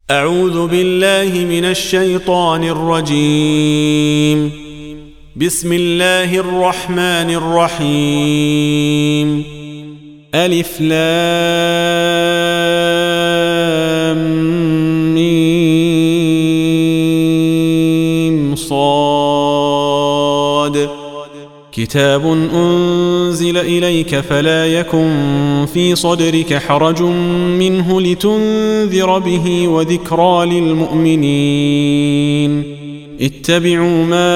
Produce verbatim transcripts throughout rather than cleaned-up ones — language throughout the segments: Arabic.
أعوذ بالله من الشيطان الرجيم. بسم الله الرحمن الرحيم. ألف لام ميم صاد. كتاب أنزل إليك فلا يكن في صدرك حرج منه لتنذر به وذكرى للمؤمنين. اتبعوا ما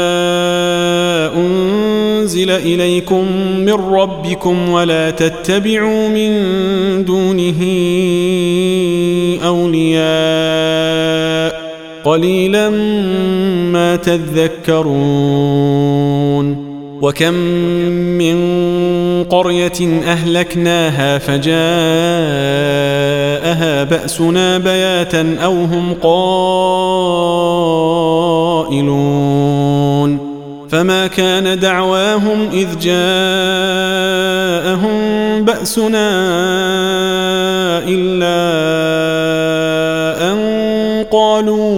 أنزل إليكم من ربكم ولا تتبعوا من دونه أولياء قليلا ما تذكرون. وكم من قرية أهلكناها فجاءها بأسنا بياتا أو هم قائلون. فما كان دعواهم إذ جاءهم بأسنا إلا أن قالوا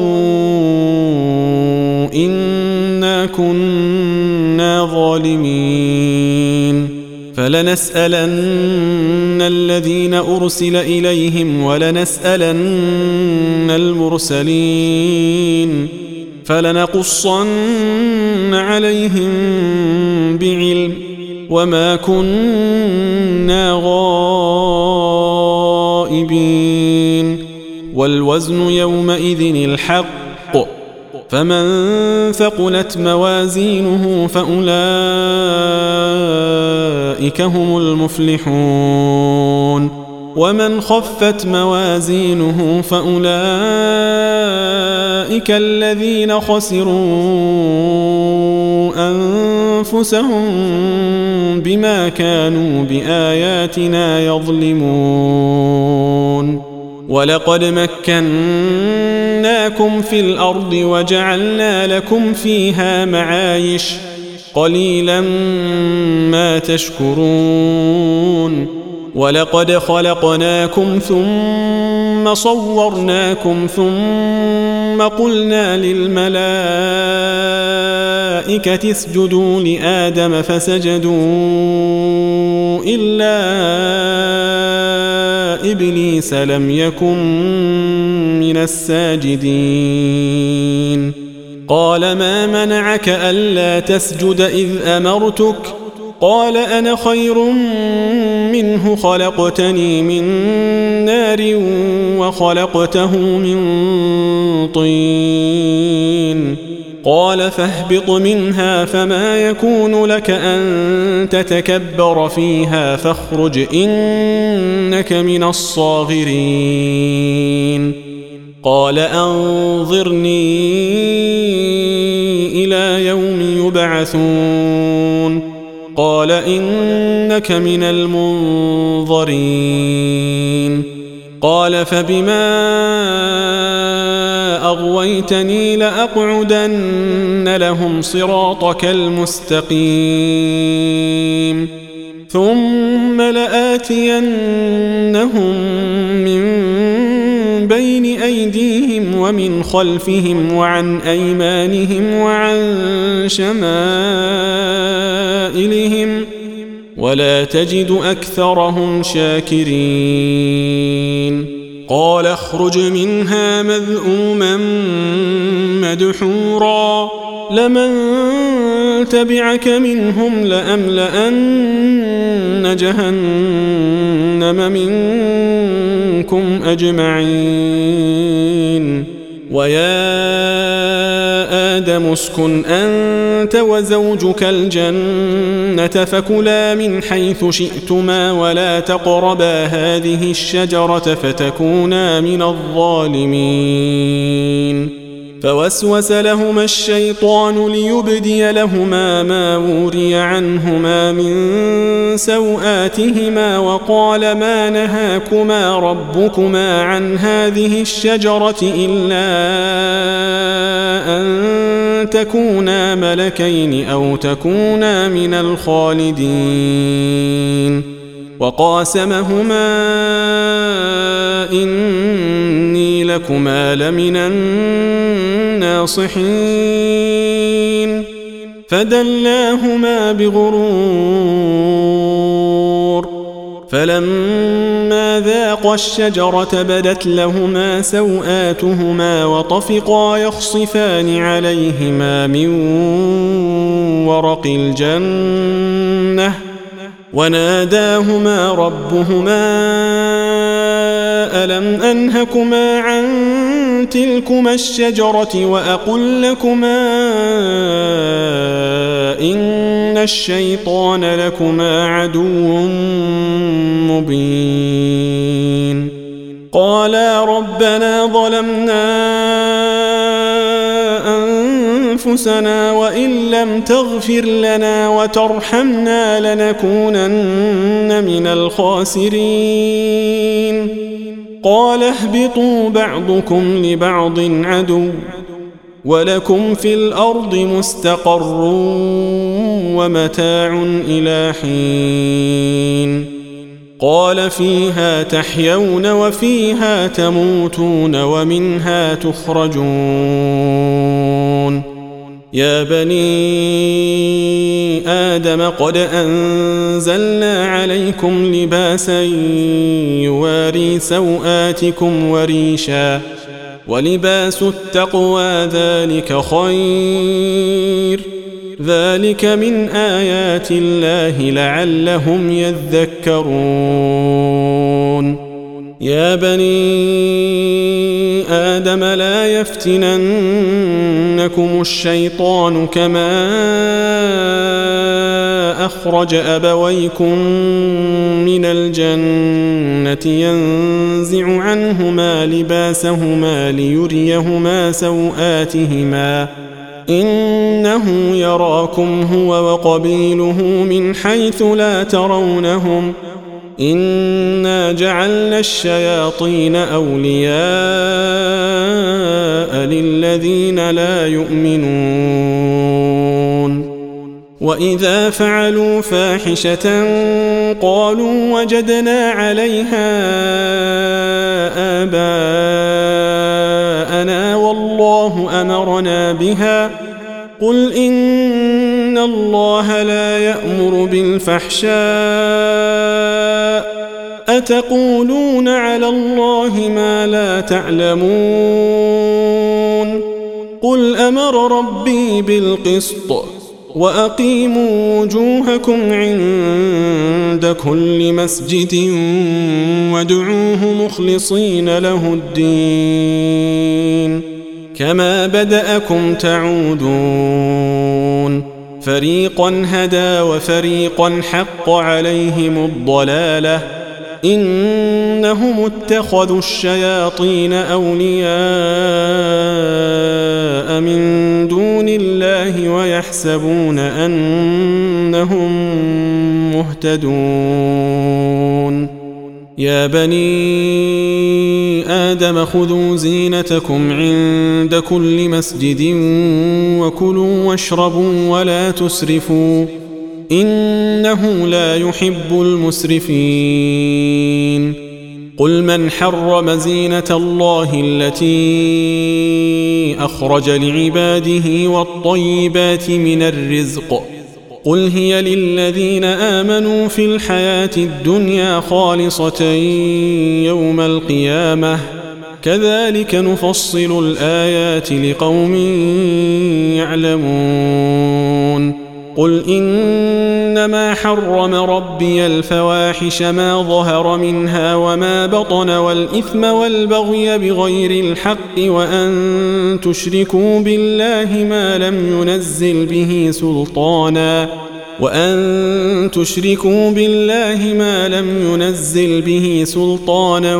إنا كنا ظالمين. فلنسألن الذين أرسل إليهم ولنسألن المرسلين فلنقصن عليهم بعلم وما كنا غائبين. والوزن يومئذ الحق فمن ثقلت موازينه فأولئك هم المفلحون. ومن خفت موازينه فأولئك الذين خسروا أنفسهم بما كانوا بآياتنا يظلمون. ولقد مكناكم في الأرض وجعلنا لكم فيها معايش قليلا ما تشكرون. ولقد خلقناكم ثم صورناكم ثم قلنا للملائكة اسجدوا لآدم فسجدوا إلا إبليس لم يكن من الساجدين. قال ما منعك ألا تسجد إذ أمرتك؟ قال أنا خير منه خلقتني من نار وخلقته من طين. قال فاهبط منها فما يكون لك أن تتكبر فيها فاخرج إنك من الصاغرين. قال أنظرني إلى يوم يبعثون. قال إنك من المنظرين. قال فبما أغويتني لأقعدن لهم صراطك المستقيم ثم لآتينهم من بين أيديهم ومن خلفهم وعن أيمانهم وعن شمائلهم ولا تجد أكثرهم شاكرين. قال اخرج منها مذءوما مدحورا لمن تبعك منهم لأملأن جهنم منكم أجمعين. ويا آدم اسكن أنت وزوجك الجنة فكلا من حيث شئتما ولا تقربا هذه الشجرة فتكونا من الظالمين. فوسوس لهما الشيطان ليبدي لهما ما وري عنهما من سوآتهما وقال ما نهاكما ربكما عن هذه الشجرة إلا أن تكونا ملكين أو تكونا من الخالدين. وقاسمهما إني لكما لمن الناصحين فدلاهما بغرور فلما ذاقا الشجرة بدت لهما سوآتهما وطفقا يخصفان عليهما من ورق الجنة وناداهما ربهما ألم أنهكما عن تلكما الشجرة وأقل لكما إن الشيطان لكما عدو مبين قالا ربنا ظلمنا أنفسنا وإن لم تغفر لنا وترحمنا لنكونن من الخاسرين قال اهبطوا بعضكم لبعض عدو ولكم في الأرض مستقر ومتاع إلى حين قال فيها تحيون وفيها تموتون ومنها تخرجون يا بني آدم قد أنزلنا عليكم لباسا يواري سوآتكم وريشا ولباس التقوى ذلك خير ذلك من آيات الله لعلهم يذكرون يا بني آدم لا يفتننكم الشيطان كما أخرج أبويكم من الجنة ينزع عنهما لباسهما ليريهما سوآتهما إنه يراكم هو وقبيله من حيث لا ترونهم إنا جعلنا الشياطين أولياء للذين لا يؤمنون وإذا فعلوا فاحشة قالوا وجدنا عليها آباءنا والله أمرنا بها قل إن الله لا يأمر بالفحشاء أتقولون على الله ما لا تعلمون قل أمر ربي بالقسط وأقيموا وجوهكم عند كل مسجد وادعوه مخلصين له الدين كما بدأكم تعودون فريقا هدى وفريقا حق عليهم الضلالة إنهم اتخذوا الشياطين أولياء من دون الله ويحسبون أنهم مهتدون يا بني آدم خذوا زينتكم عند كل مسجد وكلوا واشربوا ولا تسرفوا إنه لا يحب المسرفين قل من حرم زينة الله التي أخرج لعباده والطيبات من الرزق قل هي للذين آمنوا في الحياة الدنيا خالصة يوم القيامة كذلك نفصل الآيات لقوم يعلمون قل إنما حرم ربي الفواحش ما ظهر منها وما بطن والإثم والبغي بغير الحق وأن تشركوا بالله ما لم ينزل به سلطانا وأن تشركوا بالله ما لم ينزل به سلطانا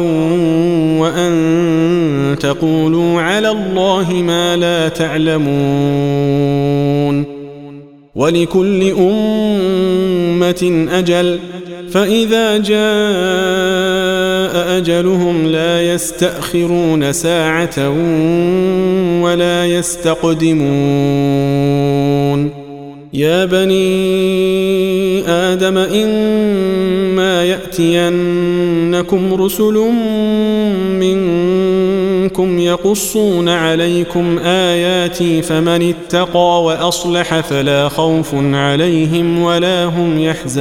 وأن تقولوا على الله ما لا تعلمون ولكل أمة أجل فإذا جاء أجلهم لا يستأخرون ساعة ولا يستقدمون يا بني آدم إما يأتينكم رسل منكم منكم يقصون عليكم آياتي فمن اتقى وأصلح فلا خوف عليهم ولا هم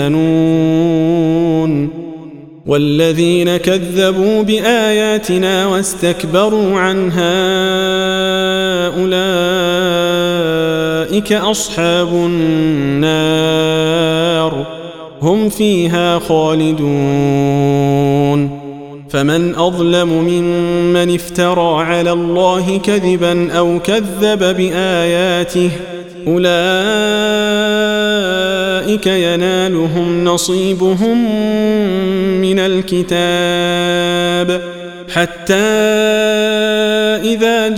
يحزنون والذين كذبوا بآياتنا واستكبروا عنها أولئك أصحاب النار هم فيها خالدون فمن أظلم ممن افترى على الله كذبا أو كذب بآياته أولئك ينالهم نصيبهم من الكتاب حتى إذا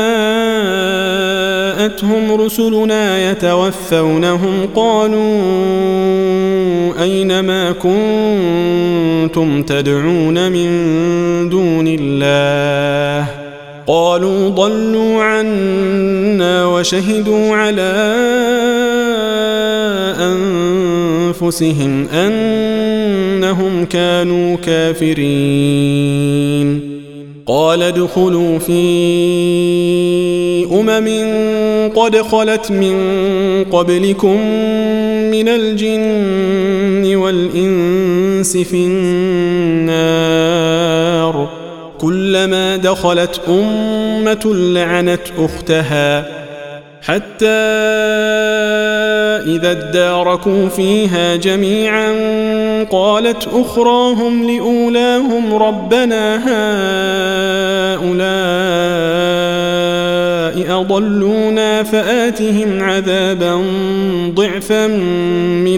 جاءتهم رسلنا يتوفونهم قالوا أين ما كنتم تدعون من دون الله قالوا ضلوا عنا وشهدوا على أنفسهم أنهم كانوا كافرين قال ادخلوا في أمم قد خلت من قبلكم من الجن والإنس في النار كلما دخلت أمة لعنت أختها حتى إذا اداركوا فيها جميعا قالت أخراهم لأولاهم ربنا هؤلاء أضلونا فآتهم عذابا ضعفا من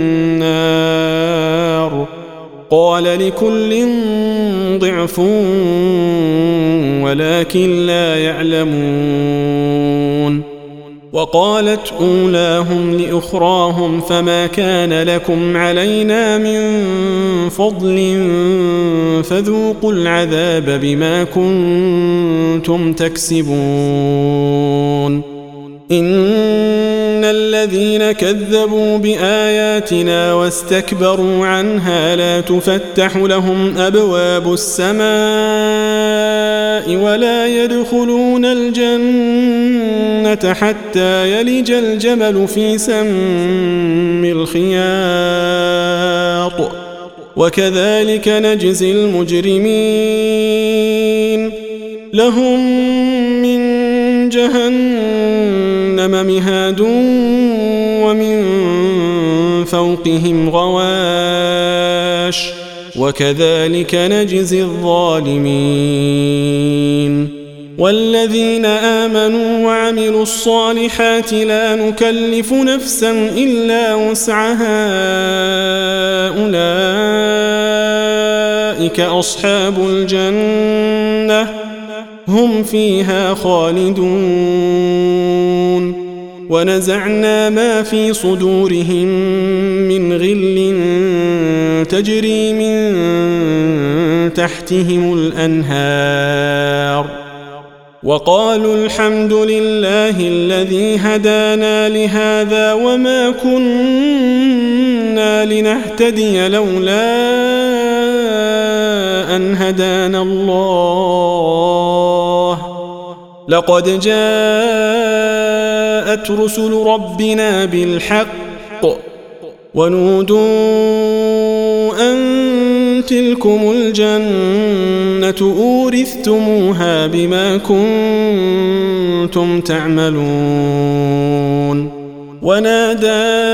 النار قال لكل ضعف ولكن لا يعلمون وقالت أولاهم لأخراهم فما كان لكم علينا من فضل فذوقوا العذاب بما كنتم تكسبون إن الذين كذبوا بآياتنا واستكبروا عنها لا تفتح لهم أبواب السماء ولا يدخلون الجنة حتى يلج الجمل في سم الخياط وكذلك نجزي المجرمين لهم من جهنم مهاد ومن فوقهم غواش وكذلك نجزي الظالمين والذين آمنوا وعملوا الصالحات لا نكلف نفسا إلا وسعها أولئك أصحاب الجنة هم فيها خالدون ونزعنا ما في صدورهم من غل تجري من تحتهم الأنهار وقالوا الحمد لله الذي هدانا لهذا وما كنا لنهتدي لولا أن هدانا الله لقد جاءت رسل ربنا بالحق ونودوا أن تلكم الجنة أورثتموها بما كنتم تعملون ونادى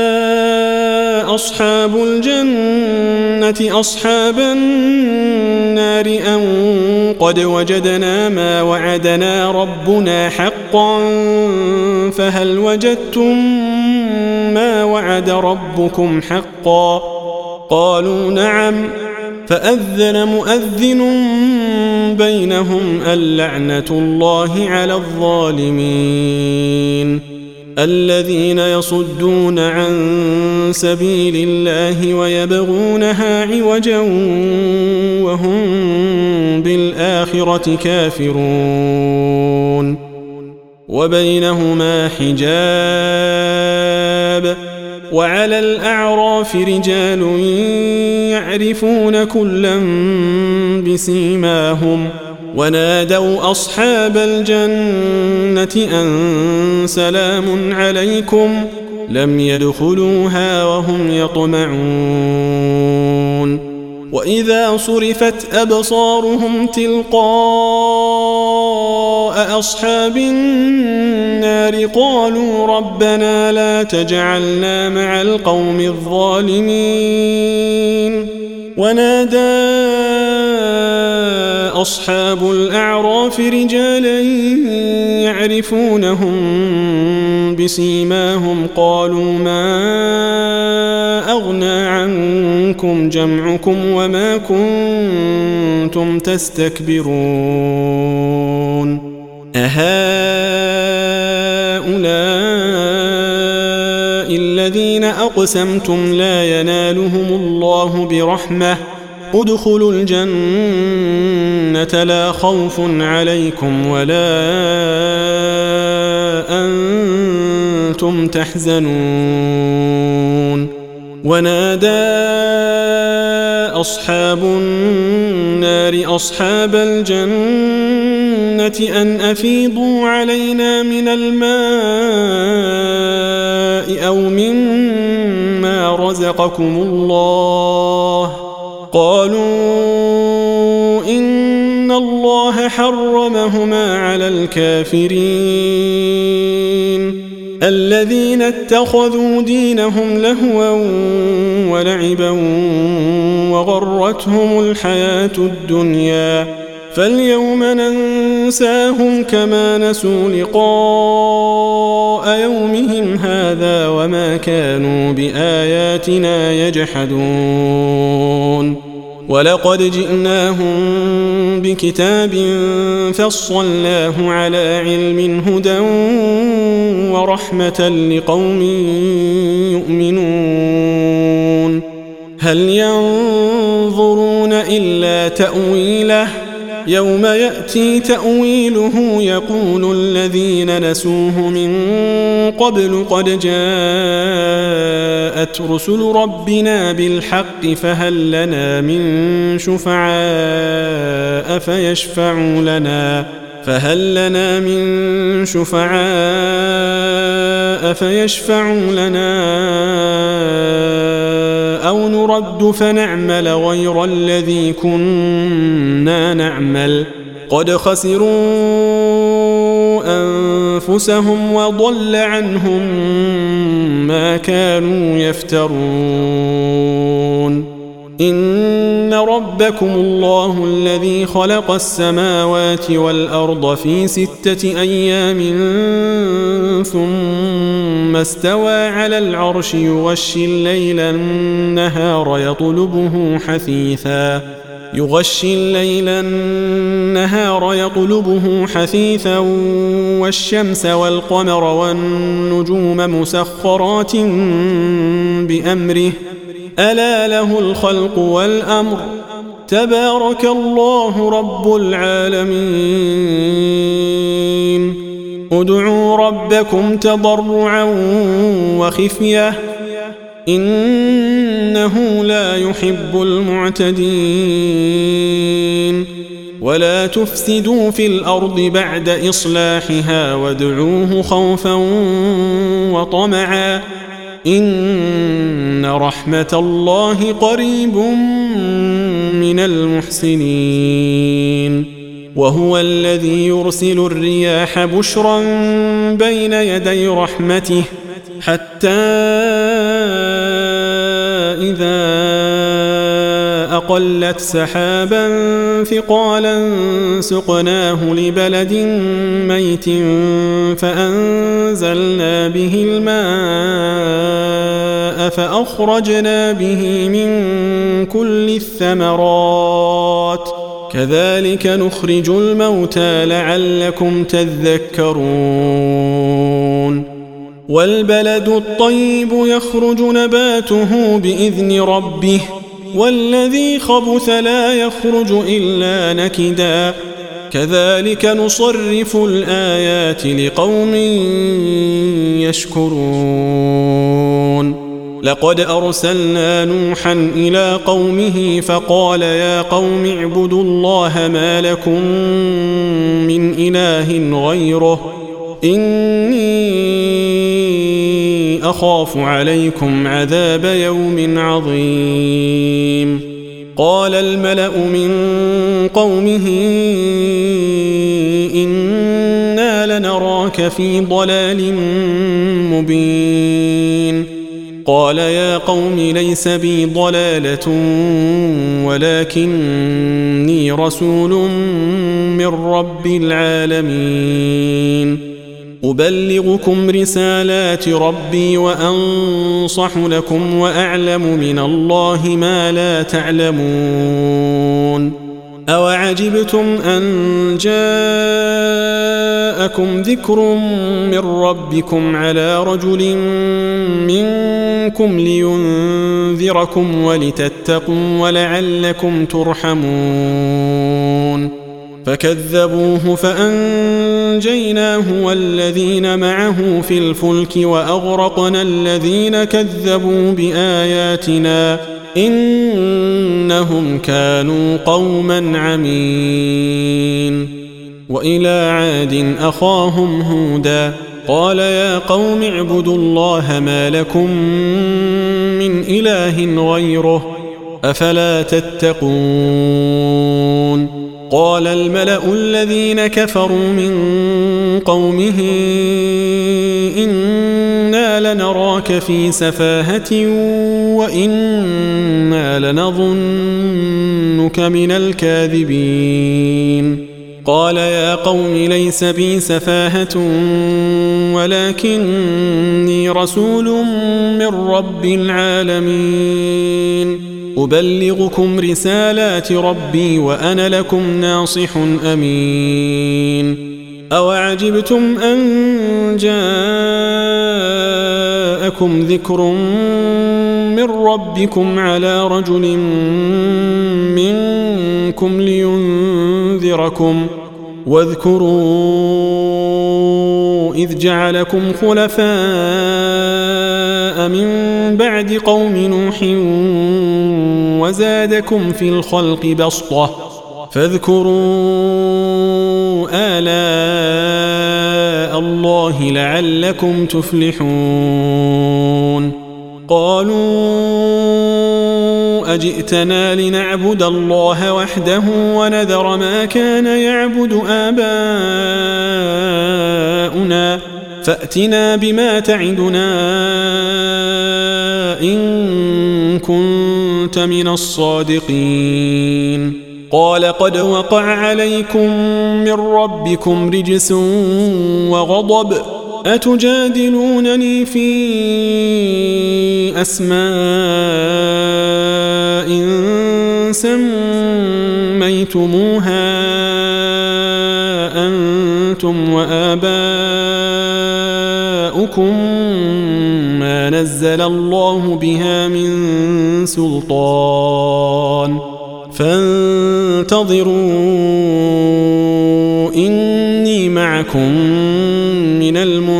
أصحاب الجنة أصحاب النار أن قد وجدنا ما وعدنا ربنا حقا فهل وجدتم ما وعد ربكم حقا قالوا نعم فأذن مؤذن بينهم اللعنة الله على الظالمين الذين يصدون عن سبيل الله ويبغونها عوجا وهم بالآخرة كافرون وبينهما حجاب وعلى الأعراف رجال يعرفون كلا بسيماهم ونادوا أصحاب الجنة أن سلام عليكم لم يدخلوها وهم يطمعون وإذا صرفت أبصارهم تلقاء أصحاب النار قالوا ربنا لا تجعلنا مع القوم الظالمين ونادى أصحاب الأعراف رجالا يعرفونهم بسيماهم قالوا ما أغنى عنكم جمعكم وما كنتم تستكبرون أهؤلاء الذين أقسمتم لا ينالهم الله برحمة ادخلوا الجنة لا خوف عليكم ولا أنتم تحزنون ونادى أصحاب النار أصحاب الجنة أن أفيضوا علينا من الماء أو مما رزقكم الله قالوا إن الله حرمهما على الكافرين الذين اتخذوا دينهم لهوا ولعبا وغرتهم الحياة الدنيا فاليوم ننساهم كما نسوا لقاء يومهم هذا وما كانوا بآياتنا يجحدون ولقد جئناهم بكتاب فصلناه على علم هدى ورحمة لقوم يؤمنون هل ينظرون إلا تأويله يوم يأتي تأويله يقول الذين نسوه من قبل قد جاءت رسل ربنا بالحق فهل لنا من شفعاء فيشفعوا لنا فهل لنا من شفعاء فيشفعوا لنا أو نرد فنعمل غير الذي كنا نعمل قد خسروا أنفسهم وضل عنهم ما كانوا يفترون إن ربكم الله الذي خلق السماوات والأرض في ستة أيام ثم استوى على العرش يغشي الليل النهار يطلبه حثيثا يغشي الليل النهار يطلبه حثيثا والشمس والقمر والنجوم مسخرات بأمره ألا له الخلق والأمر تبارك الله رب العالمين ادعوا ربكم تضرعا وخفية إنه لا يحب المعتدين ولا تفسدوا في الأرض بعد إصلاحها وادعوه خوفا وطمعا إن رحمة الله قريب من المحسنين وهو الذي يرسل الرياح بشرا بين يدي رحمته حتى إذا أقلت سحابا ثقالا سقناه لبلد ميت فأنزلنا به الماء فأخرجنا به من كل الثمرات كذلك نخرج الموتى لعلكم تذكرون والبلد الطيب يخرج نباته بإذن ربه والذي خبث لا يخرج إلا نكدا كذلك نصرف الآيات لقوم يشكرون لقد أرسلنا نوحا إلى قومه فقال يا قوم اعبدوا الله ما لكم من إله غيره إني أخاف عليكم عذاب يوم عظيم قال الملأ من قومه إنا لنراك في ضلال مبين قال يا قوم ليس بي ضلالة ولكني رسول من رب العالمين أبلغكم رسالات ربي وأنصح لكم وأعلم من الله ما لا تعلمون أوعجبتم أن جاءكم ذكر من ربكم على رجل منكم لينذركم ولتتقوا ولعلكم ترحمون فكذبوه فأنجيناه والذين معه في الفلك وأغرقنا الذين كذبوا بآياتنا إنهم كانوا قوما عمين وإلى عاد أخاهم هودا قال يا قوم اعبدوا الله ما لكم من إله غيره أفلا تتقون قال الملأ الذين كفروا من قومه إنا لنراك في سفاهة وإنا لنظنك من الكاذبين قال يا قوم ليس بي سفاهة ولكني رسول من رب العالمين أبلغكم رسالات ربي وأنا لكم ناصح أمين أوعجبتم أن جاءكم ذكر من ربكم على رجل منكم لينذركم واذكروا إذ جعلكم خلفاء من بعد قوم نوح وزادكم في الخلق بسطة فاذكروا آلاء الله لعلكم تفلحون قالوا أجئتنا لنعبد الله وحده ونذر ما كان يعبد آباؤنا فأتنا بما تعدنا إن كنت من الصادقين قال قد وقع عليكم من ربكم رجس وغضب أتجادلونني في أسماء سميتموها أنتم وآباؤكم ما نزل الله بها من سلطان فانتظروا إني معكم من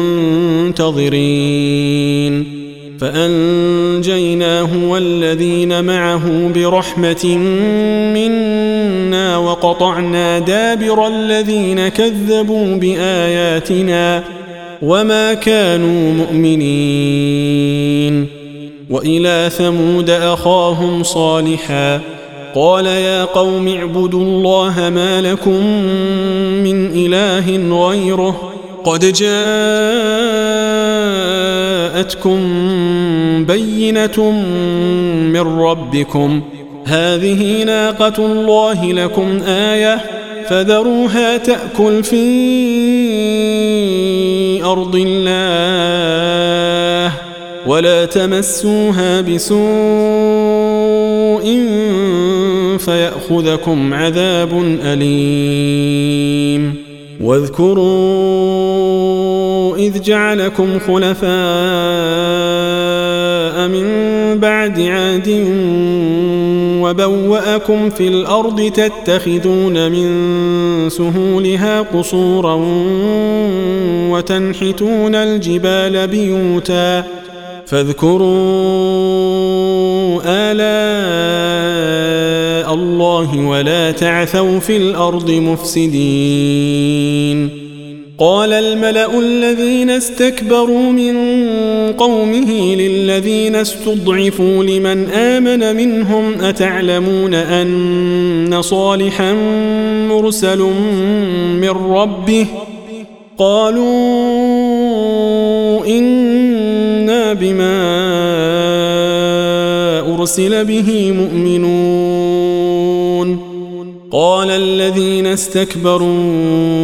المنتظرين فأنجيناه والذين معه برحمة منا وقطعنا دابر الذين كذبوا بآياتنا وما كانوا مؤمنين وإلى ثمود أخاهم صالحا قال يا قوم اعبدوا الله ما لكم من إله غيره قد جاءتكم بينة من ربكم هذه ناقة الله لكم آية فذروها تأكل في أرض الله ولا تمسوها بسوء فيأخذكم عذاب أليم واذكروا إذ جعلكم خلفاء من بعد عاد وبوأكم في الأرض تتخذون من سهولها قصورا وتنحتون الجبال بيوتا فاذكروا آلاء الله ولا تعثوا في الأرض مفسدين. قال الملأ الذين استكبروا من قومه للذين استضعفوا لمن آمن منهم أتعلمون أن صالحا مرسل من ربه؟ قالوا إنا بما أرسل به مؤمنون. قال الذين استكبروا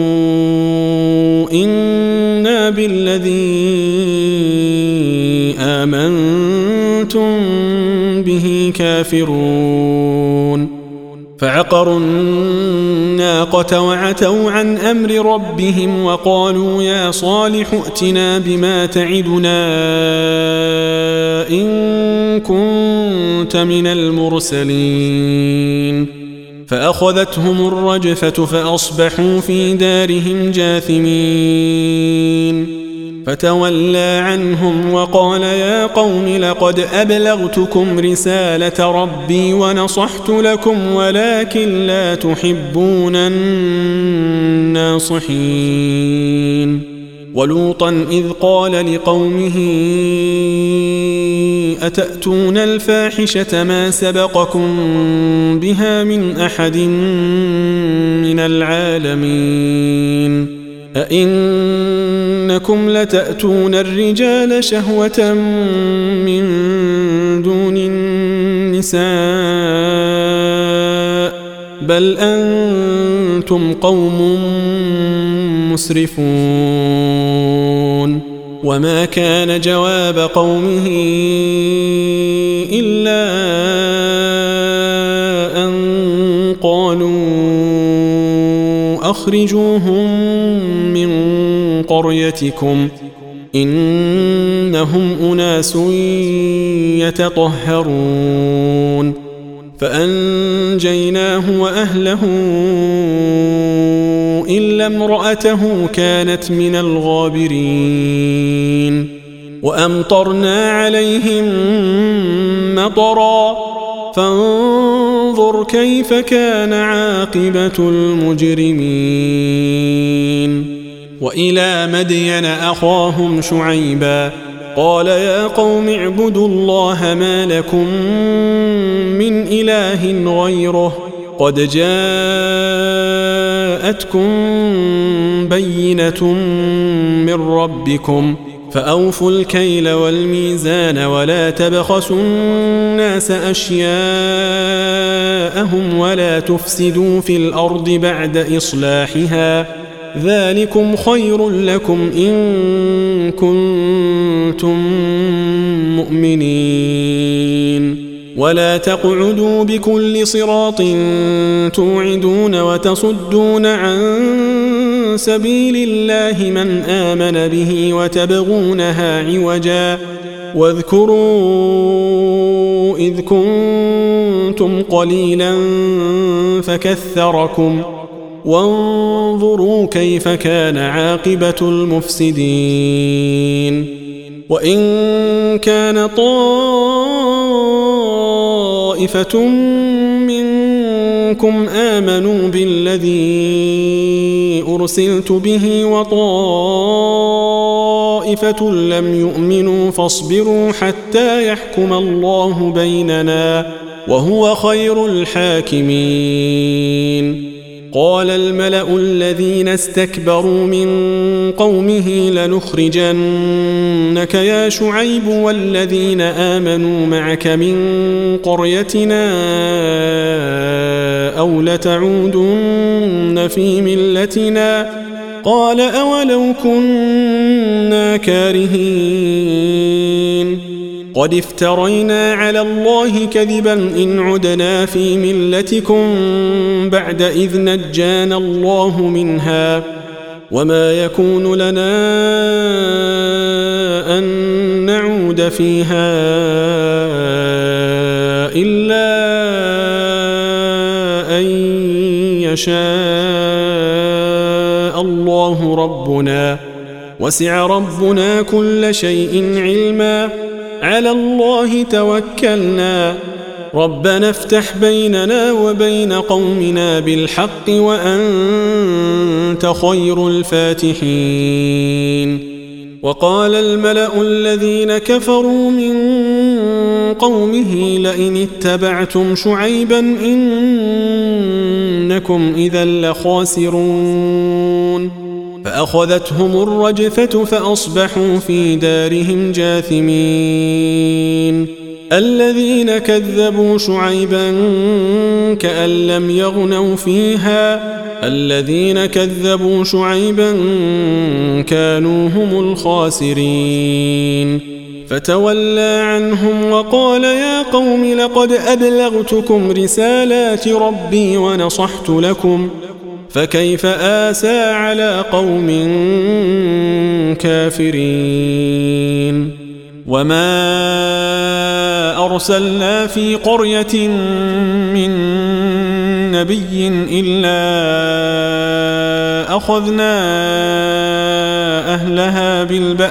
إنا بالذي آمنتم به كافرون. فعقروا الناقة وعتوا عن أمر ربهم وقالوا يا صالح ائتنا بما تعدنا إن كنت من المرسلين. فأخذتهم الرجفة فأصبحوا في دارهم جاثمين. فتولى عنهم وقال يا قوم لقد أبلغتكم رسالة ربي ونصحت لكم ولكن لا تحبون الناصحين. ولوطا إذ قال لقومه أتأتون الفاحشة ما سبقكم بها من أحد من العالمين أئنكم لتأتون الرجال شهوة من دون النساء بل أنتم قوم مسرفون. وما كان جواب قومه إلا أن قالوا أخرجوهم من قريتكم إنهم أناس يتطهرون. فأنجيناه وأهله إلا امرأته كانت من الغابرين. وأمطرنا عليهم مطرا فانظر كيف كان عاقبة المجرمين. وإلى مدين أخاهم شعيبا قال يا قوم اعبدوا الله ما لكم من إله غيره قد جاءتكم بينة من ربكم فأوفوا الكيل والميزان ولا تبخسوا الناس أشياءهم ولا تفسدوا في الأرض بعد إصلاحها ذلكم خير لكم إن كنتم مؤمنين. ولا تقعدوا بكل صراط توعدون وتصدون عن سبيل الله من آمن به وتبغونها عوجا واذكروا إذ كنتم قليلا فكثركم وانظروا كيف كان عاقبة المفسدين. وإن كان طائفة منكم آمنوا بالذي أرسلت به وطائفة لم يؤمنوا فاصبروا حتى يحكم الله بيننا وهو خير الحاكمين. قال الملأ الذين استكبروا من قومه لنخرجنك يا شعيب والذين آمنوا معك من قريتنا أو لتعودن في ملتنا قال أولو كنا كارهين قد افترينا على الله كذبا إن عدنا في ملتكم بعد إذ نجانا الله منها وما يكون لنا أن نعود فيها إلا أن يشاء الله ربنا وسع ربنا كل شيء علما على الله توكلنا ربنا افتح بيننا وبين قومنا بالحق وأنت خير الفاتحين وقال الملأ الذين كفروا من قومه لئن اتبعتم شعيبا إنكم إذا لخاسرون فأخذتهم الرجفة فأصبحوا في دارهم جاثمين الذين كذبوا شعيبا كأن لم يغنوا فيها الذين كذبوا شعيبا كانوا هم الخاسرين فتولى عنهم وقال يا قوم لقد أبلغتكم رسالات ربي ونصحت لكم فكيف آسى على قوم كافرين وما أرسلنا في قرية من نبي إلا أخذنا أهلها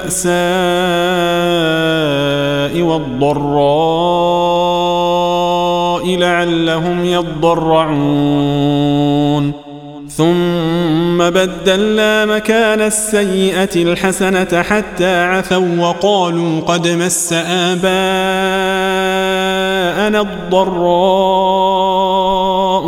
بالبأساء والضراء لعلهم يضرعون ثم بدلنا مكان السيئة الحسنة حتى عفوا وقالوا قد مس آباءنا الضراء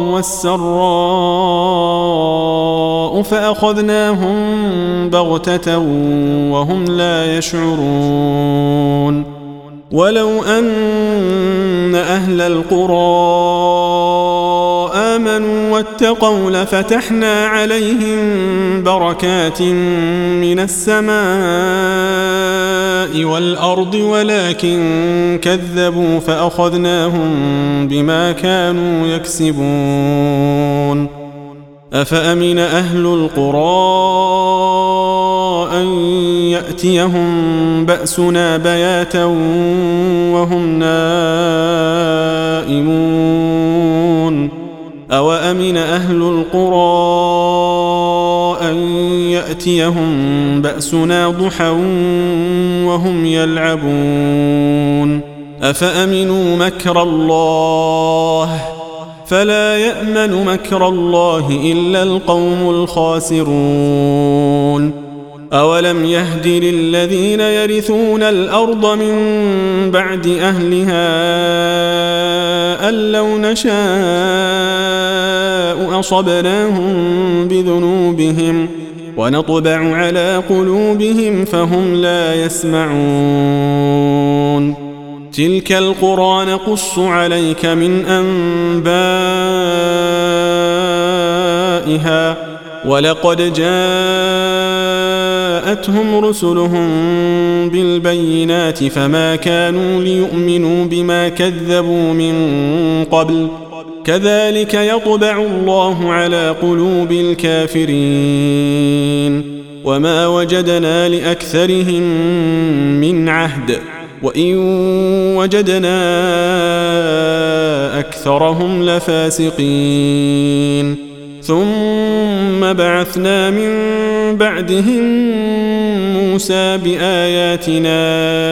والسراء فأخذناهم بغتة وهم لا يشعرون ولو أن أهل القرى آمنوا واتقوا لفتحنا عليهم بركات من السماء والأرض ولكن كذبوا فأخذناهم بما كانوا يكسبون أفأمن أهل القرى أن يأتيهم بأسنا بياتا وهم نائمون أوأمن أهل القرى أن يأتيهم بأسنا ضحى وهم يلعبون أفأمنوا مكر الله فلا يأمن مكر الله إلا القوم الخاسرون أولم يهد للذين يرثون الأرض من بعد أهلها أن لو نشاء أصبناهم بذنوبهم ونطبع على قلوبهم فهم لا يسمعون تلك القرى نقص عليك من أنبائها ولقد جاءتهم رسلهم بالبينات فما كانوا ليؤمنوا بما كذبوا من قبل كذلك يطبع الله على قلوب الكافرين وما وجدنا لأكثرهم من عهد وإن وجدنا أكثرهم لفاسقين ثم بعثنا من بعدهم موسى بآياتنا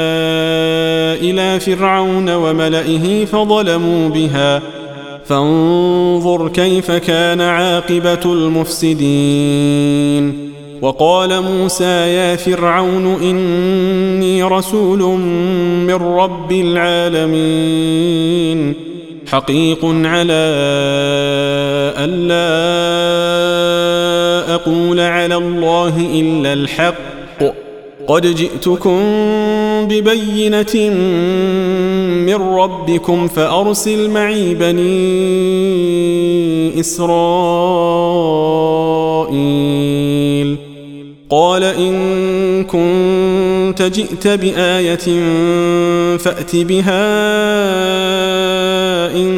إلى فرعون وملئه فظلموا بها فانظر كيف كان عاقبة المفسدين وقال موسى يا فرعون إني رسول من رب العالمين حقيق على ألا أقول على الله إلا الحق قد جئتكم ببينة من ربكم فأرسل معي بني إسرائيل قال إن كنت جئت بآية فأت بها إن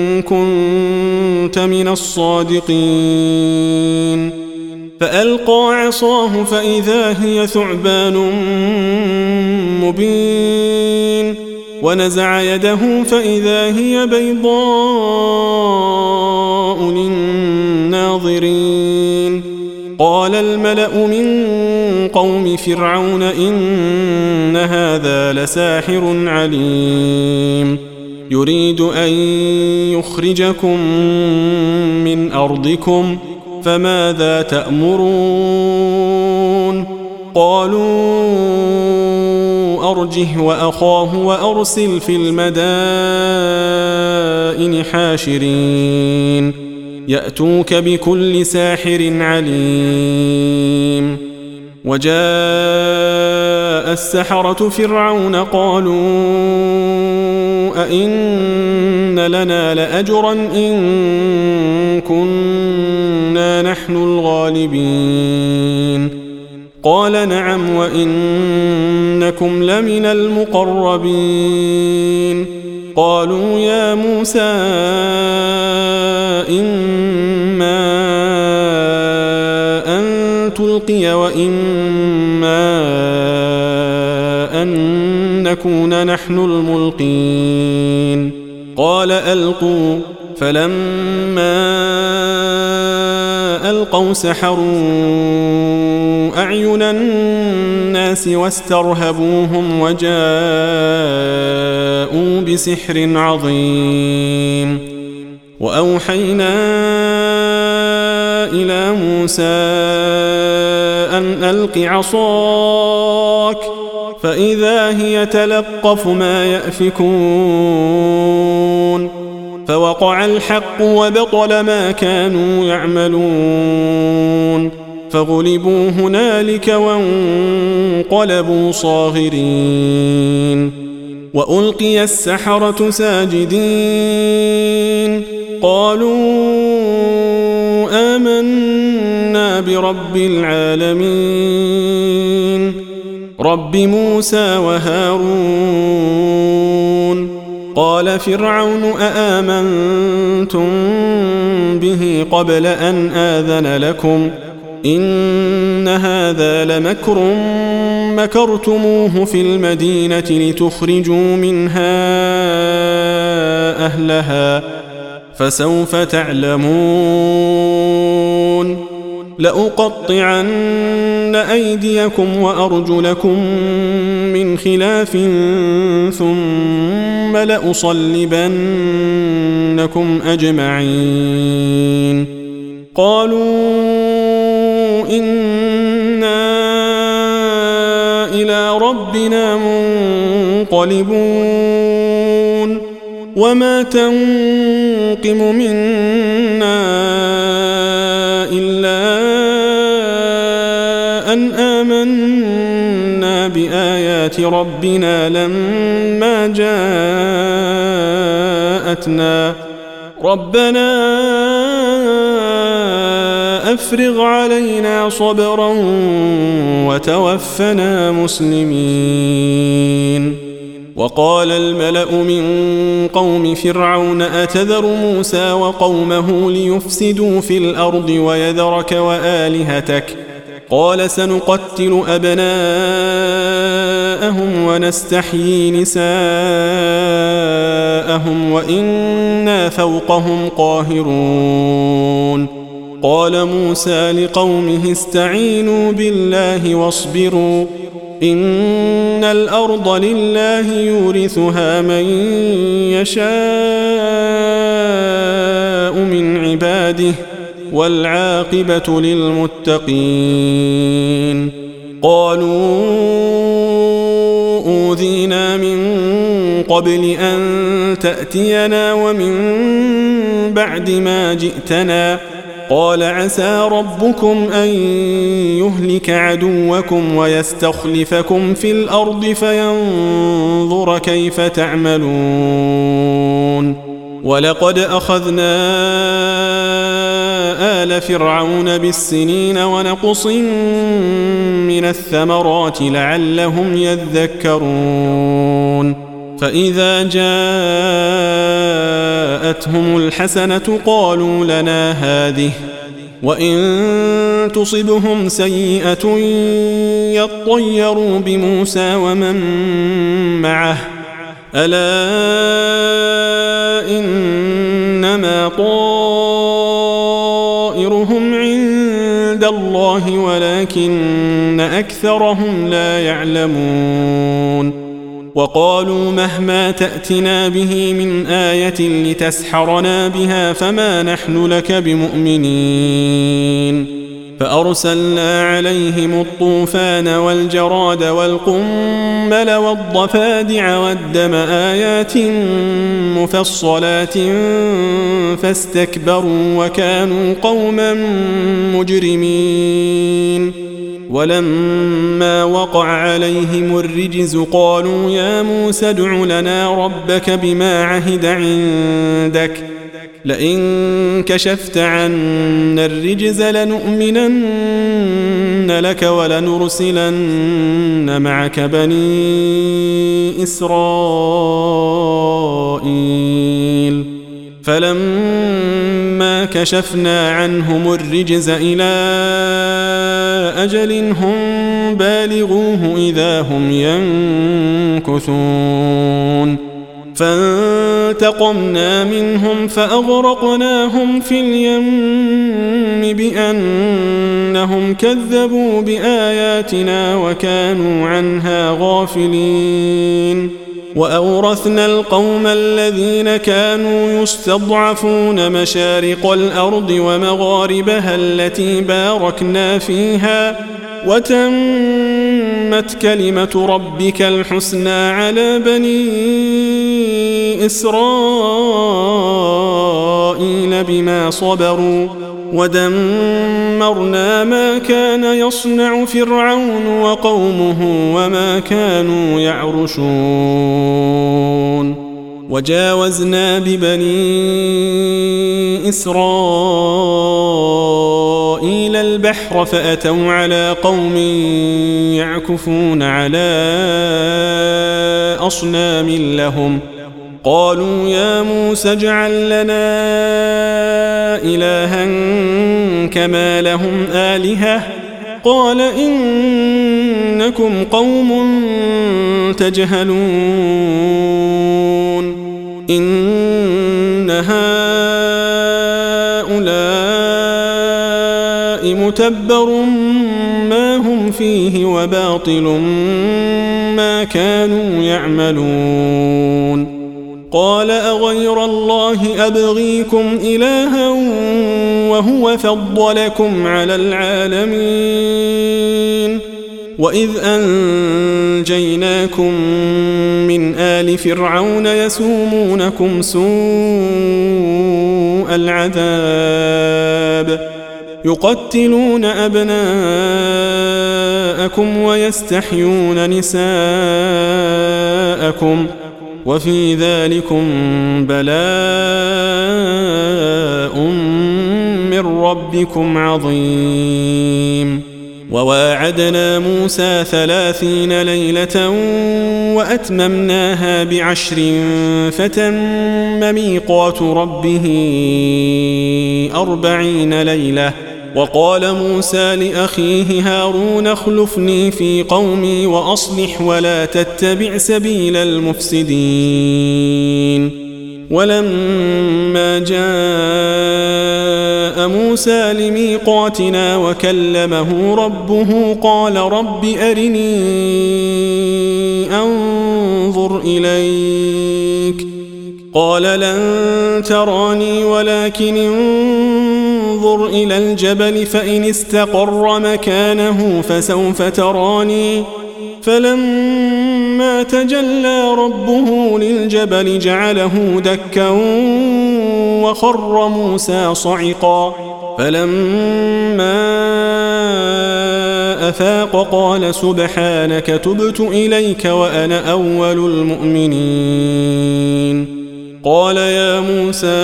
كنت من الصادقين فألقى عصاه فإذا هي ثعبان مبين ونزع يده فإذا هي بيضاء للناظرين قال الملأ من قوم فرعون إن هذا لساحر عليم يريد أن يخرجكم من أرضكم فماذا تأمرون قالوا أرجه وأخاه وأرسل في المدائن حاشرين يأتوك بكل ساحر عليم وجاء السحرة فرعون قالوا أئن لنا لأجرا إن كنا نحن الغالبين قال نعم وإنكم لمن المقربين قالوا يا موسى إما أن تلقي وإما أن نكون نحن الملقين قال ألقوا فلما ألقوا سحروا أعين الناس واسترهبوهم وجاءوا بسحر عظيم وأوحينا إلى موسى أن ألق عصاك فإذا هي تلقف ما يأفكون فوقع الحق وبطل ما كانوا يعملون فغلبوا هنالك وانقلبوا صاغرين وألقي السحرة ساجدين قالوا آمنا برب العالمين رب موسى وهارون قال فرعون أآمنتم به قبل أن آذن لكم إن هذا لمكر مكرتموه في المدينة لتخرجوا منها أهلها فسوف تعلمون لأقطعن أيديكم وأرجلكم من خلاف ثم لأصلبنكم أجمعين قالوا إنا إلى ربنا منقلبون وما تنقم منا إلا أن آمنا بآيات ربنا لما جاءتنا ربنا أفرغ علينا صبرا وتوفنا مسلمين وقال الملأ من قوم فرعون أتذر موسى وقومه ليفسدوا في الأرض ويذرك وآلهتك قال سنقتل أبناءهم ونستحيي نساءهم وإنا فوقهم قاهرون قال موسى لقومه استعينوا بالله واصبروا إن الأرض لله يورثها من يشاء من عباده والعاقبة للمتقين قالوا أوذينا من قبل أن تأتينا ومن بعد ما جئتنا قال عسى ربكم أن يهلك عدوكم ويستخلفكم في الأرض فينظر كيف تعملون ولقد أخذنا آل فرعون بالسنين ونقص من الثمرات لعلهم يذكرون فإذا جاءتهم الحسنة قالوا لنا هذه وإن تصبهم سيئة يطيروا بموسى ومن معه ألا إنما طائرهم عند إلى الله ولكن أكثرهم لا يعلمون وقالوا مهما تأتنا به من آية لتسحرنا بها فما نحن لك بمؤمنين فأرسلنا عليهم الطوفان والجراد والقمل والضفادع والدم آيات مفصلات فاستكبروا وكانوا قوما مجرمين ولما وقع عليهم الرجز قالوا يا موسى ادع لنا ربك بما عهد عندك لئن كشفت عنا الرجز لنؤمنن لك ولنرسلن معك بني إسرائيل فلما كشفنا عنهم الرجز إلى أجل هم بالغوه إذا هم ينكثون فانتقمنا منهم فأغرقناهم في اليم بأنهم كذبوا بآياتنا وكانوا عنها غافلين وأورثنا القوم الذين كانوا يستضعفون مشارق الأرض ومغاربها التي باركنا فيها وتمت كلمة ربك الحسنى على بني إسرائيل بما صبروا ودمرنا ما كان يصنع فرعون وقومه وما كانوا يعرشون وجاوزنا ببني إسرائيل البحر فأتوا على قوم يعكفون على أصنام لهم قالوا يا موسى اجعل لنا إلها كما لهم آلهة قال إنكم قوم تجهلون إن هؤلاء متبر ما هم فيه وباطل ما كانوا يعملون قال أغير الله أبغيكم إلها وهو فضلكم على العالمين وإذ أنجيناكم من آل فرعون يسومونكم سوء العذاب يقتلون أبناءكم ويستحيون نساءكم وفي ذلكم بلاء من ربكم عظيم وواعدنا موسى ثلاثين ليلة وأتممناها بعشر فتم ميقات ربه أربعين ليلة وقال موسى لأخيه هارون اخلفني في قومي وأصلح ولا تتبع سبيل المفسدين ولما جاء موسى لميقاتنا وكلمه ربه قال رب أرني أنظر إليك قال لن تراني ولكن انظر إلى الجبل فإن استقر مكانه فسوف تراني فلما تجلى ربه للجبل جعله دكا وخر موسى صعقا فلما أفاق قال سبحانك تبت إليك وأنا أول المؤمنين قال يا موسى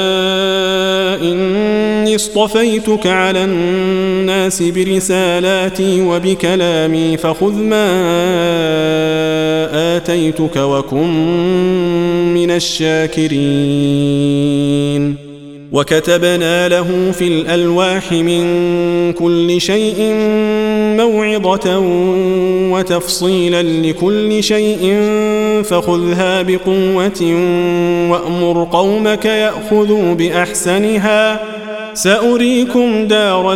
إني اصطفيتك على الناس برسالاتي وبكلامي فخذ ما آتيتك وكن من الشاكرين وكتبنا له في الألواح من كل شيء موعظة وتفصيلا لكل شيء فخذها بقوة وأمر قومك يأخذوا بأحسنها سأريكم دار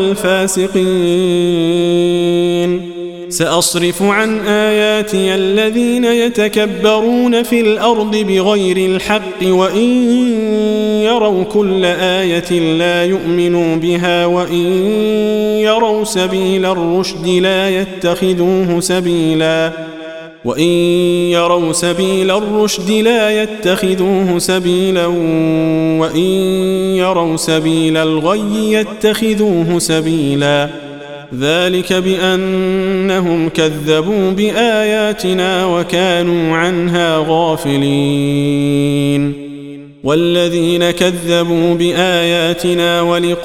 الفاسقين سأصرف عن آياتي الذين يتكبرون في الأرض بغير الحق وإن يروا كل آية لا يؤمنوا بها وإن يروا سبيل الرشد لا يتخذوه سبيلا وإن يروا سبيل الرشد لا يتخذوه سبيلا وإن يروا سبيل الغي يتخذوه سبيلا ذلك بأنهم كذبوا بآياتنا وكانوا عنها غافلين والذين كذبوا بآياتنا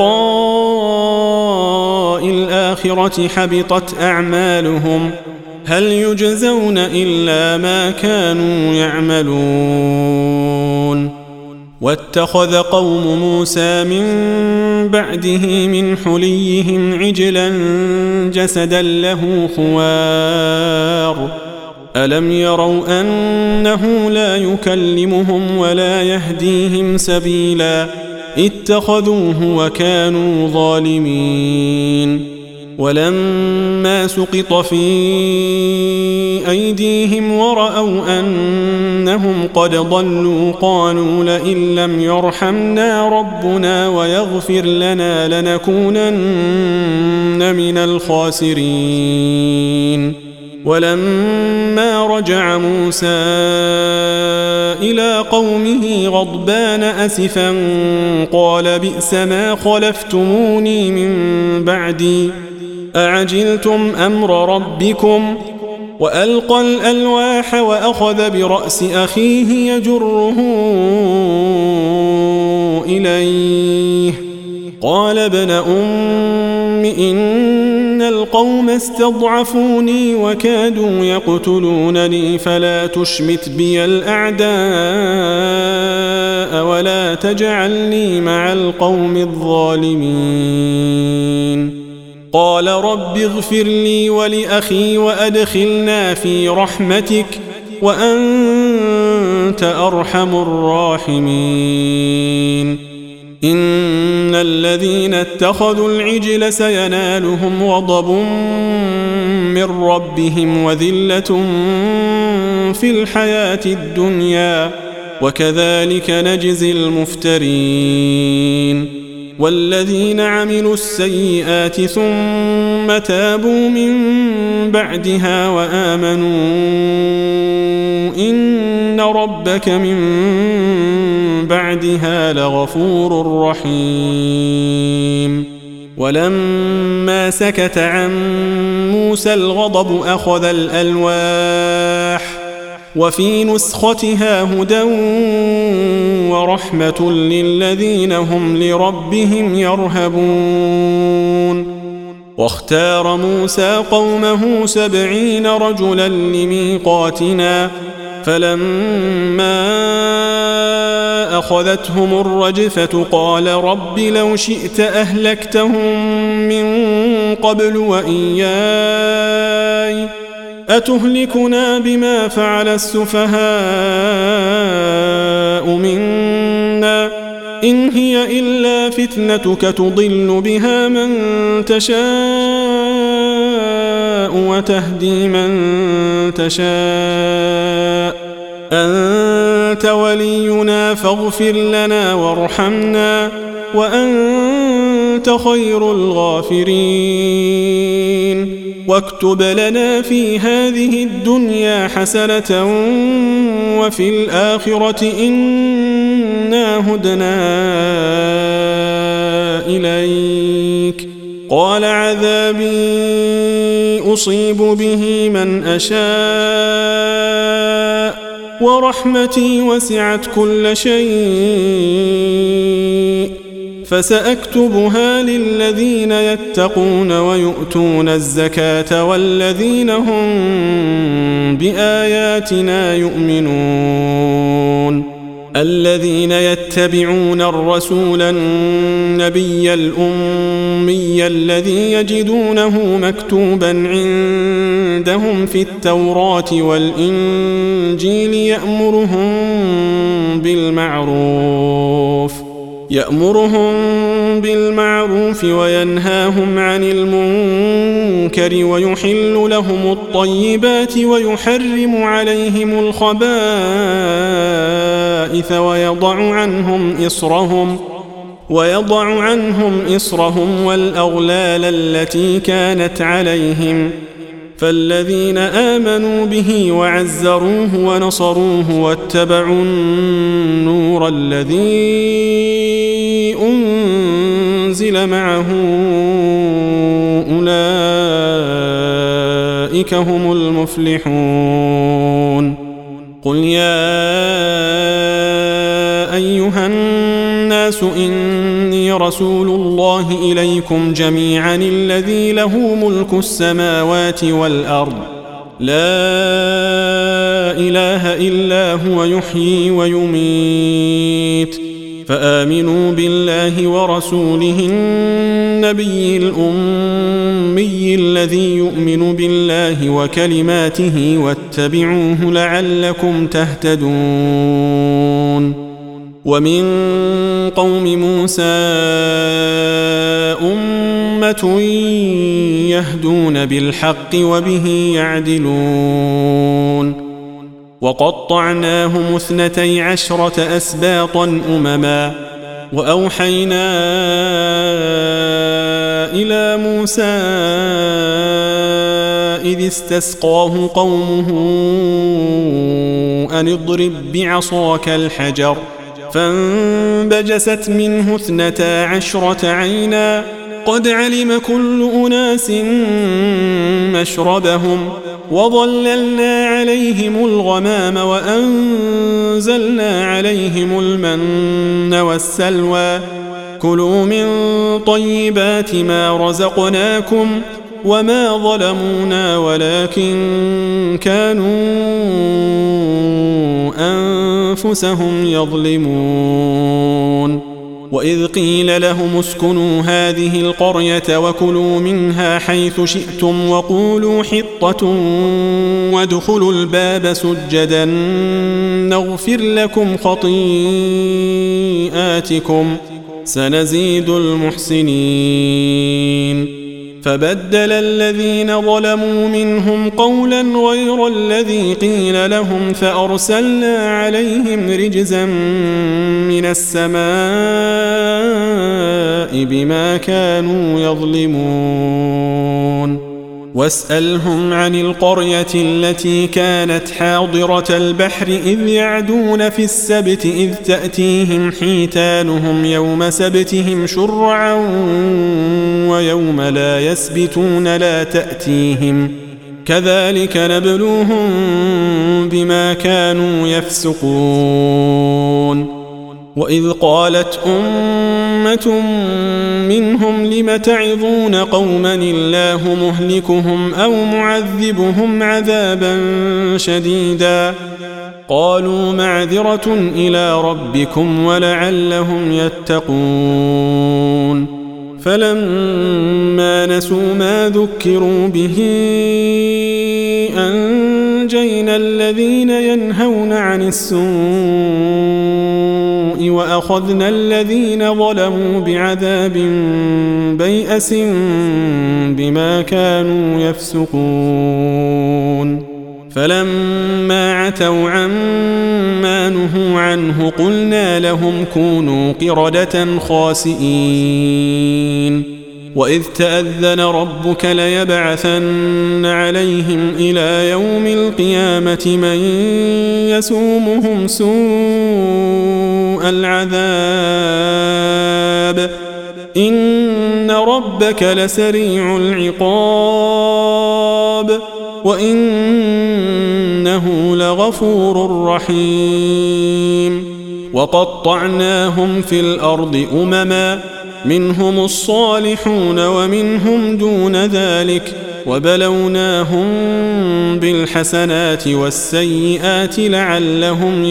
ولقاء الآخرة حبطت أعمالهم هل يجزون إلا ما كانوا يعملون واتخذ قوم موسى من بعده من حليهم عجلا جسدا له خوار ألم يروا أنه لا يكلمهم ولا يهديهم سبيلا اتخذوه وكانوا ظالمين ولما سقط في أيديهم ورأوا أنهم قد ضلوا قالوا لئن لم يرحمنا ربنا ويغفر لنا لنكونن من الخاسرين ولما رجع موسى إلى قومه غضبان أسفا قال بئس ما خلفتموني من بعدي أعجلتم أمر ربكم وألقى الألواح وأخذ برأس أخيه يجره إليه قال ابن أم إن القوم استضعفوني وكادوا يقتلونني فلا تشمت بي الأعداء ولا تجعلني مع القوم الظالمين قال رب اغفر لي ولأخي وأدخلنا في رحمتك وأنت أرحم الراحمين إن الذين اتخذوا العجل سينالهم غضب من ربهم وذلة في الحياة الدنيا وكذلك نجزي المفترين والذين عملوا السيئات ثم تابوا من بعدها وآمنوا إن ربك من بعدها لغفور رحيم ولما سكت عن موسى الغضب أخذ الألواح وفي نسختها هدى ورحمة للذين هم لربهم يرهبون واختار موسى قومه سبعين رجلا لميقاتنا فلما أخذتهم الرجفة قال رب لو شئت أهلكتهم من قبل وإياي أتهلكنا بما فعل السفهاء منا إن هي إلا فتنتك تضل بها من تشاء وتهدي من تشاء أنت ولينا فاغفر لنا وارحمنا وأنت خير الغافرين واكتب لنا في هذه الدنيا حسنة وفي الآخرة إنا هدنا إليك قال عذابي أصيب به من أشاء ورحمتي وسعت كل شيء فسأكتبها للذين يتقون ويؤتون الزكاة والذين هم بآياتنا يؤمنون الذين يتبعون الرسول النبي الأمي الذي يجدونه مكتوبا عندهم في التوراة والإنجيل يأمرهم بالمعروف يأمرهم بالمعروف وينهاهم عن المنكر ويحل لهم الطيبات ويحرم عليهم الخبائث ويضع عنهم إصرهم ويضع عنهم إصرهم والأغلال التي كانت عليهم فالذين آمنوا به وعزروه ونصروه واتبعوا النور الذي أنزل معه أولئك هم المفلحون. قل يا أيها الناس إني رسول الله إليكم جميعا الذي له ملك السماوات والأرض لا إله إلا هو يحيي ويميت فآمنوا بالله ورسوله النبي الأمي الذي يؤمن بالله وكلماته واتبعوه لعلكم تهتدون. ومن قوم موسى أمة يهدون بالحق وبه يعدلون. وقطعناهم اثنتي عشرة أسباطا أمما وأوحينا إلى موسى إذ استسقاه قومه أن اضرب بعصاك الحجر فانبجست منه اثنتا عشرة عينا قد علم كل أناس مشربهم وظللنا عليهم الغمام وأنزلنا عليهم المن والسلوى كلوا من طيبات ما رزقناكم وما ظلمونا ولكن كانوا أنفسهم يظلمون. وإذ قيل لهم اسكنوا هذه القرية وكلوا منها حيث شئتم وقولوا حطة وادخلوا الباب سجدا نغفر لكم خطيئاتكم سنزيد المحسنين. فبدل الذين ظلموا منهم قولا غير الذي قيل لهم فأرسلنا عليهم رجزا من السماء بما كانوا يظلمون. واسألهم عن القرية التي كانت حاضرة البحر إذ يعدون في السبت إذ تأتيهم حيتانهم يوم سبتهم شرعا ويوم لا يسبتون لا تأتيهم كذلك نبلوهم بما كانوا يفسقون. وإذ قالت أمة منهم لم تعظون قوما الله مهلكهم أو معذبهم عذابا شديدا قالوا معذرة إلى ربكم ولعلهم يتقون. فلما نسوا ما ذكروا به أنجينا الذين ينهون عن السوء وأخذنا الذين ظلموا بعذاب بيئس بما كانوا يفسقون. فلما عتوا عما نهوا عنه قلنا لهم كونوا قردة خاسئين. وإذ تأذن ربك ليبعثن عليهم إلى يوم القيامة من يسومهم سوء العذاب إن ربك لسريع العقاب وإنه لغفور رحيم. وقطعناهم في الأرض أمما منهم الصالحون ومنهم دون ذلك وبلوناهم بالحسنات والسيئات لعلهم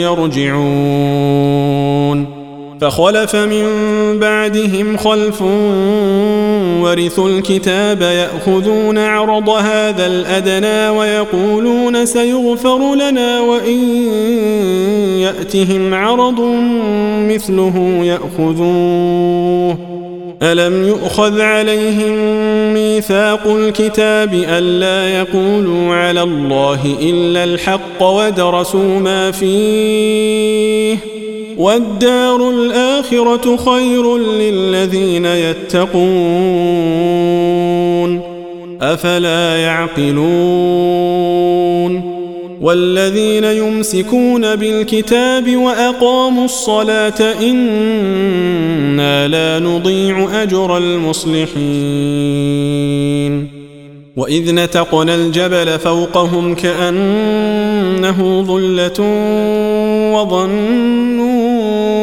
يرجعون. فخلف من بعدهم خلف ورثوا الكتاب يأخذون عرض هذا الأدنى ويقولون سيغفر لنا وإن يأتهم عرض مثله يأخذوه ألم يؤخذ عليهم ميثاق الكتاب ألا يقولوا على الله إلا الحق ودرسوا ما فيه والدار الآخرة خير للذين يتقون أفلا يعقلون والذين يمسكون بالكتاب وأقاموا الصلاة إنا لا نضيع أجر المصلحين وإذ نتقنا الجبل فوقهم كأنه ظلة وظنوا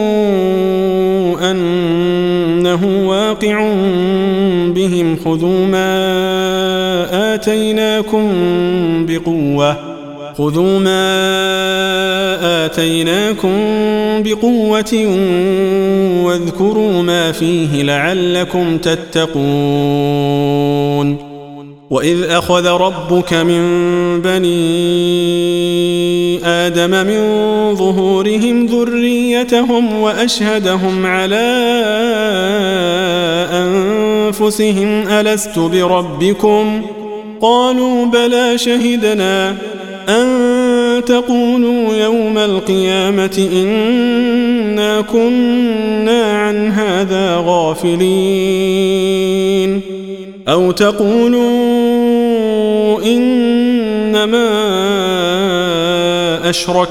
أنه واقع بهم خذوا ما آتيناكم بقوة خذوا ما آتيناكم بقوة واذكروا ما فيه لعلكم تتقون وإذ أخذ ربك من بني آدم من ظهورهم ذريتهم وأشهدهم على أنفسهم ألست بربكم قالوا بلى شهدنا أن تقولوا يوم القيامة إنا كنا عن هذا غافلين أو تقولوا إنما أشرك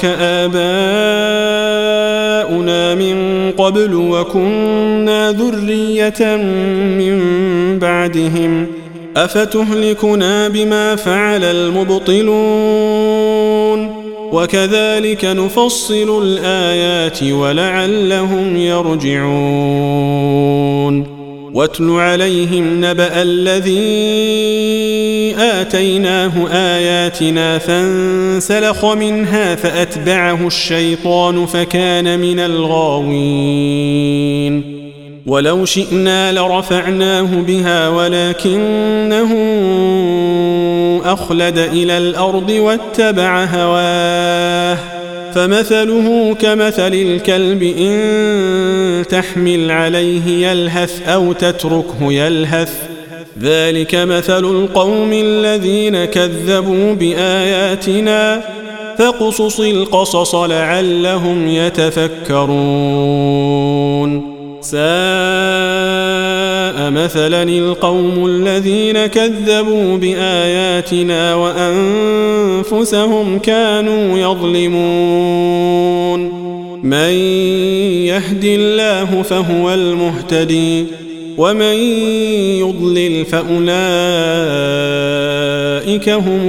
آباؤنا من قبل وكنا ذرية من بعدهم أفتهلكنا بما فعل المبطلون وكذلك نفصل الآيات ولعلهم يرجعون واتل عليهم نبأ الذي آتيناه آياتنا فانسلخ منها فأتبعه الشيطان فكان من الغاوين ولو شئنا لرفعناه بها ولكنه أخلد إلى الأرض واتبع هواه فمثله كمثل الكلب إن تحمل عليه يلهث أو تتركه يلهث ذلك مثل القوم الذين كذبوا بآياتنا فاقصص القصص لعلهم يتفكرون ساء مثلا القوم الذين كذبوا بآياتنا وأنفسهم كانوا يظلمون من يهد الله فهو المهتدي ومن يضلل فأولئك هم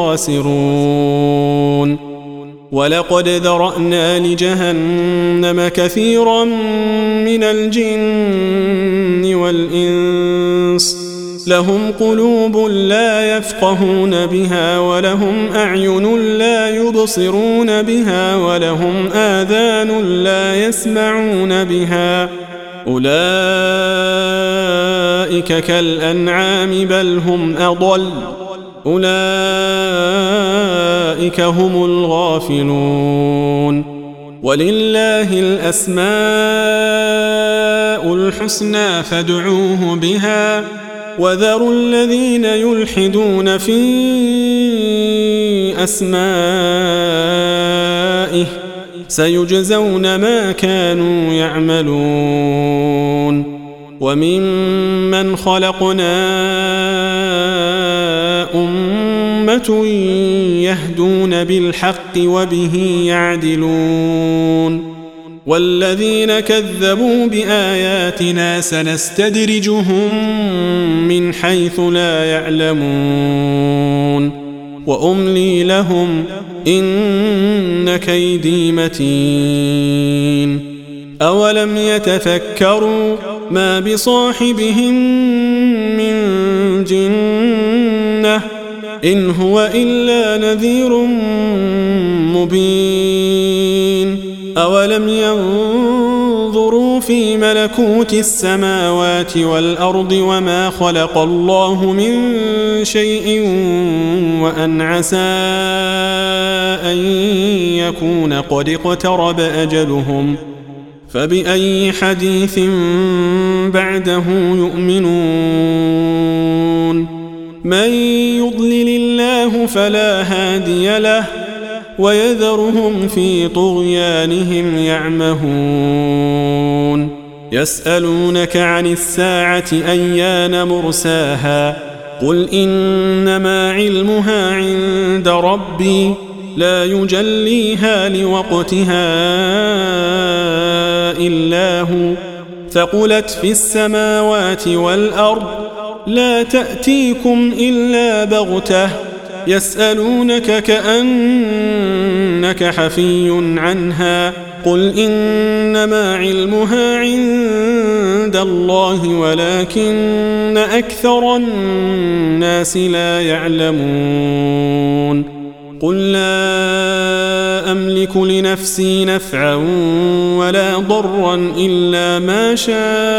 الخاسرون ولقد ذرأنا لجهنم كثيرا من الجن والإنس لهم قلوب لا يفقهون بها ولهم أعين لا يبصرون بها ولهم آذان لا يسمعون بها أولئك كالأنعام بل هم أضل أولئك هم الغافلون ولله الأسماء الحسنى فادعوه بها وذروا الذين يلحدون في أسمائه سيجزون ما كانوا يعملون وممن خلقنا أمة يهدون بالحق وبه يعدلون والذين كذبوا بآياتنا سنستدرجهم من حيث لا يعلمون وأملي لهم إن كيدي متين أولم يتفكروا ما بصاحبهم من جنة إن هو إلا نذير مبين أولم ينظروا في ملكوت السماوات والأرض وما خلق الله من شيء وأن عسى أن يكون قد اقترب أجلهم فبأي حديث بعده يؤمنون من يضلل الله فلا هادي له ويذرهم في طغيانهم يعمهون يسألونك عن الساعة أيان مرساها قل إنما علمها عند ربي لا يجليها لوقتها إلا هو ثقلت في السماوات والأرض لا تأتيكم إلا بغتة يسألونك كأنك حفي عنها قل إنما علمها عند الله ولكن أكثر الناس لا يعلمون قل لا أملك لنفسي نفعا ولا ضرا إلا ما شاء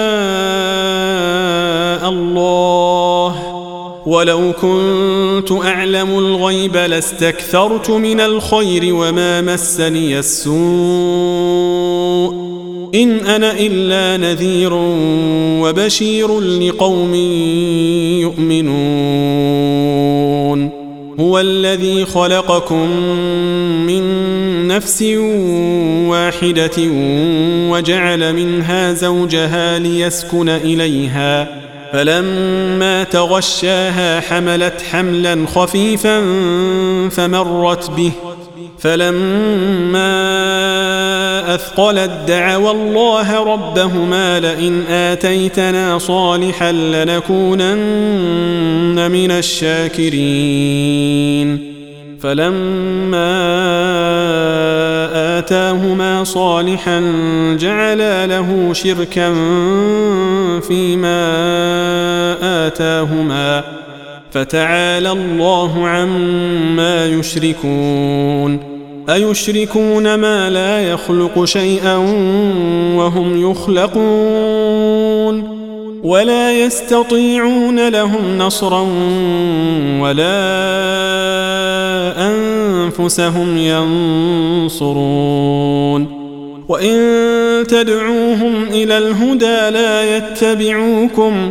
الله ولو كنت أعلم الغيب لاستكثرت من الخير وما مسني السوء إن أنا إلا نذير وبشير لقوم يؤمنون هو الذي خلقكم من نفس واحدة وجعل منها زوجها ليسكن إليها فلما تغشاها حملت حملا خفيفا فمرت به فلما أثقلت دعوا الله ربهما لئن آتيتنا صالحا لنكونن من الشاكرين فلما آتاهما صالحا جعلا له شركا فيما آتاهما فتعالى الله عما يشركون أيشركون ما لا يخلق شيئا وهم يخلقون ولا يستطيعون لهم نصرا ولا أنفسهم ينصرون وإن تدعوهم إلى الهدى لا يتبعوكم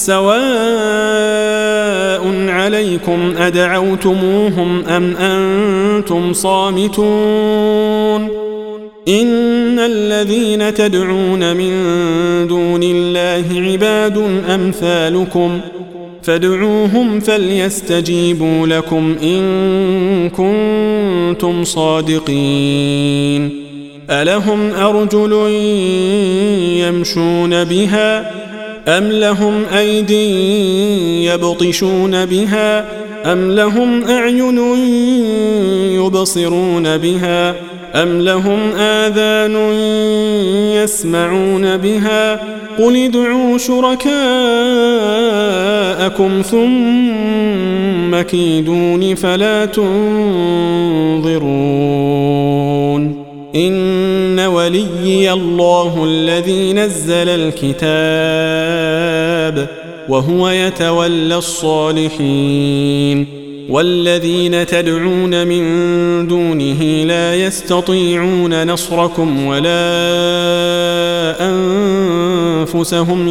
سواء عليكم أدعوتموهم أم أنتم صامتون إن الذين تدعون من دون الله عباد أمثالكم فادعوهم فليستجيبوا لكم إن كنتم صادقين ألهم أرجل يمشون بها أم لهم أيدي يبطشون بها أم لهم أعين يبصرون بها أم لهم آذان يسمعون بها قل ادعوا شركاءكم ثم كيدون فلا تنظرون إن وليي الله الذي نزل الكتاب وهو يتولى الصالحين والذين تدعون من دونه لا يستطيعون نصركم ولا أنفسهم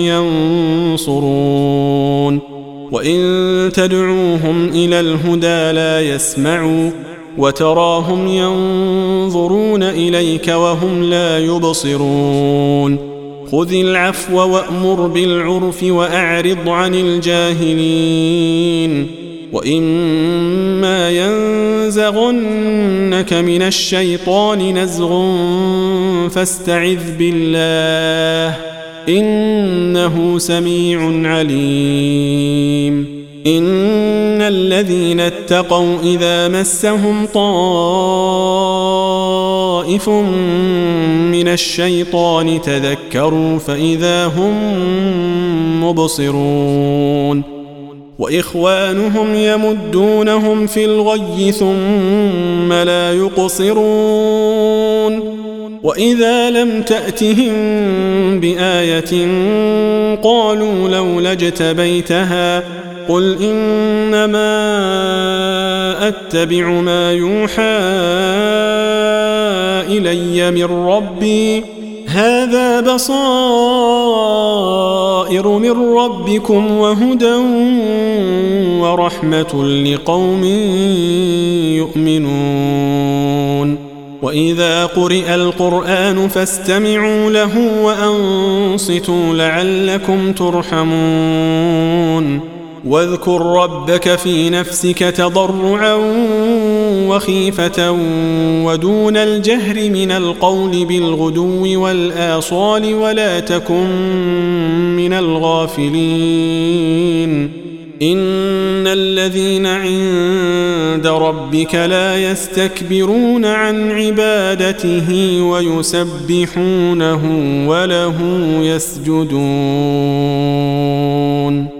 ينصرون وإن تدعوهم إلى الهدى لا يسمعوا وتراهم ينظرون إليك وهم لا يبصرون خذ العفو وأمر بالعرف وأعرض عن الجاهلين وإما ينزغنك من الشيطان نزغ فاستعذ بالله إنه سميع عليم إن الذين اتقوا إذا مسهم طائف من الشيطان تذكروا فإذا هم مبصرون وإخوانهم يمدونهم في الغي ثم لا يقصرون وإذا لم تأتهم بآية قالوا لولا اجتبيتها قل إنما أتبع ما يوحى إلي من ربي هذا بصائر من ربكم وهدى ورحمة لقوم يؤمنون وإذا قرئ القرآن فاستمعوا له وأنصتوا لعلكم ترحمون واذكر ربك في نفسك تضرعا وخيفة ودون الجهر من القول بالغدو والآصال ولا تكن من الغافلين إن الذين عند ربك لا يستكبرون عن عبادته ويسبحونه وله يسجدون